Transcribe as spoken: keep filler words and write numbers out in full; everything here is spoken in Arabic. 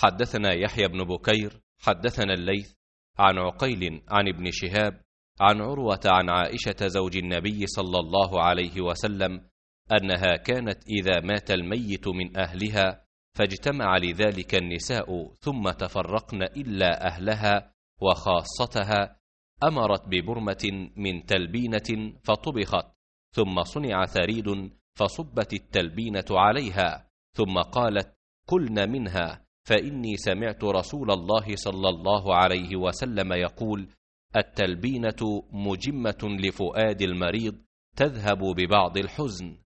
حدثنا يحيى بن بكير حدثنا الليث عن عقيل عن ابن شهاب عن عروة عن عائشة زوج النبي صلى الله عليه وسلم أنها كانت إذا مات الميت من أهلها فاجتمع لذلك النساء ثم تفرقن إلا أهلها وخاصتها أمرت ببرمة من تلبينة فطبخت، ثم صنع ثريد فصبت التلبينة عليها، ثم قالت: كلن منها، فإني سمعت رسول الله صلى الله عليه وسلم يقول: التلبينة مجمة لفؤاد المريض تذهب ببعض الحزن.